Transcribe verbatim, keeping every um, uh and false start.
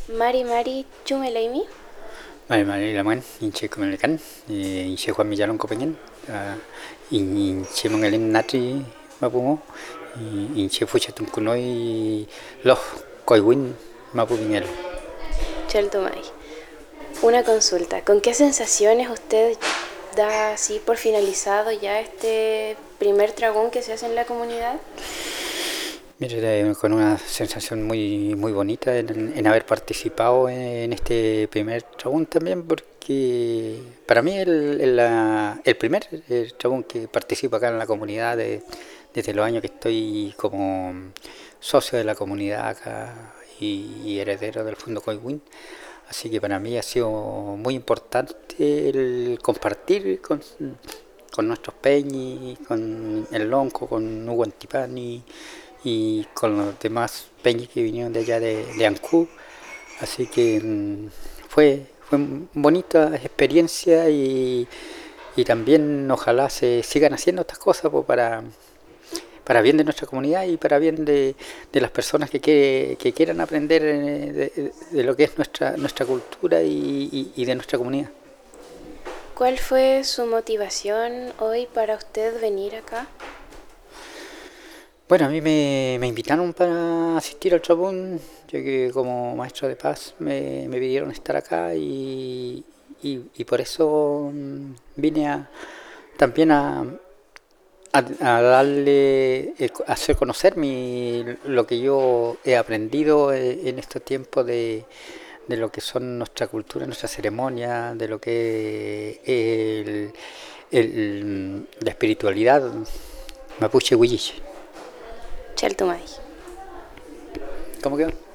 Mari Mari Chumelaimi. Vale, vale, laman inche kumelikan inche Juan Millalón Copenhagen inche mangalin natri mapungo inche fucha tunkunoi los koiwin mapupingel. Chaltumay. Una consulta. ¿Con qué sensaciones usted da así por finalizado ya este primer tragún que se hace en la comunidad? Mire, con una sensación muy muy bonita en, en haber participado en este primer tragún también, porque para mí el, el, la- el primer el tragún que participo acá en la comunidad de- desde los años que estoy como socio de la comunidad acá y, y heredero del Fondo Coiwin. Así que para mí ha sido muy importante el compartir con, con nuestros peñis, con el Lonco, con Hugo Antipani y con los demás peñis que vinieron de allá de, de Ancú. Así que mmm, fue, fue bonita experiencia y, y también ojalá se sigan haciendo estas cosas pues, para, para bien de nuestra comunidad y para bien de, de las personas que, que, que quieran aprender eh, de, de, lo que es nuestra, nuestra cultura y, y, y de nuestra comunidad. ¿Cuál fue su motivación hoy para usted venir acá? Bueno, a mí me, me invitaron para asistir al Chapún, ya que como maestro de paz me, me pidieron estar acá y, y, y por eso mm, vine a, también a, a, a darle, eh, a hacer conocer mi, lo que yo he aprendido eh, en estos tiempos de, de lo que son nuestra cultura, nuestra ceremonia, de lo que es el, el- la espiritualidad mapuche huilliche. Chaltumay. ¿Cómo quedó?